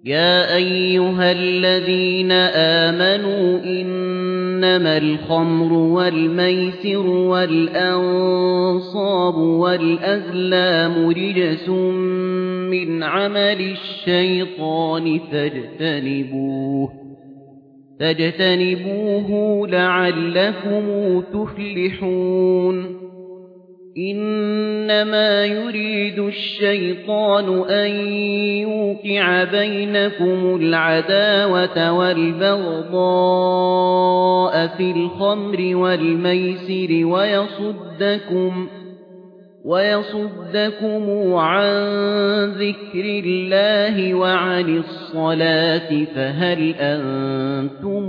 يا أيها الذين آمنوا إنما الخمر والميسر والأنصاب والأزلام رجس من عمل الشيطان فاجتنبوه لعلكم تفلحون إنما يريد الشيطان أن يوقع بينكم العداوة والبغضاء في الخمر والميسر ويصدكم عن ذكر الله وعن الصلاة فهل أنتم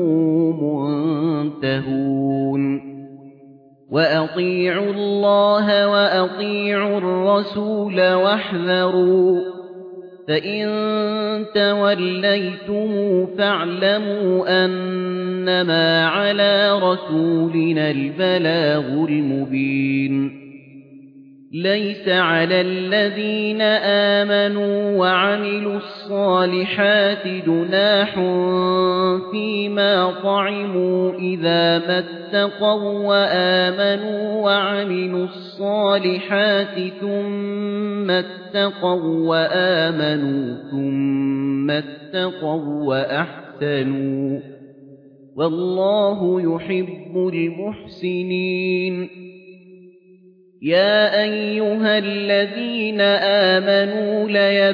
منتهون وأطيعوا الله وأطيعوا الرسول واحذروا فإن توليتم فاعلموا أنما على رسولنا البلاغ المبين ليس على الذين آمنوا وعملوا الصالحات جناح فيما طعموا إذا ما اتقوا وآمنوا وعملوا الصالحات ثم اتقوا وآمنوا ثم اتقوا وأحسنوا والله يحب المحسنين يا أيها الذين آمنوا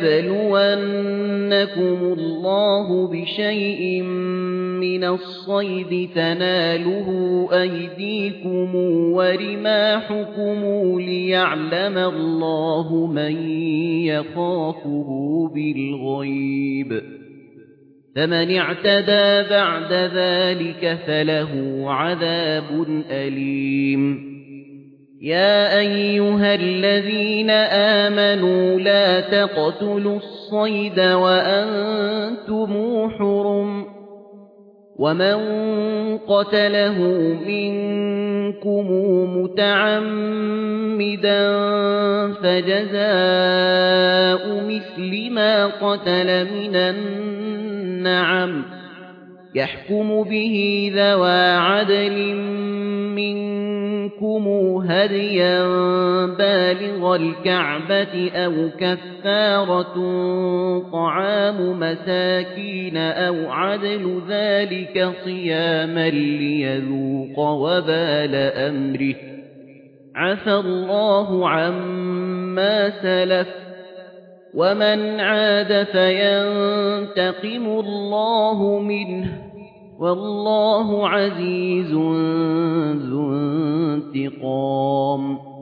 ليبلونكم الله بشيء من الصيد تناله أيديكم ورماحكم ليعلم الله من يخافه بالغيب فمن اعتدى بعد ذلك فله عذاب أليم يا أيها الذين آمنوا لا تقتلوا الصيد وأنتم حرم ومن قتله منكم متعمدا فجزاء مثل ما قتل من النعم يحكم به ذوى عدل منكم هديا بالغ الكعبة أو كفارة طعام مساكين أو عدل ذلك صياما ليذوق وبال أمره عفى الله عما سلف ومن عاد فينتقم الله منه والله عزيز ذو انتقام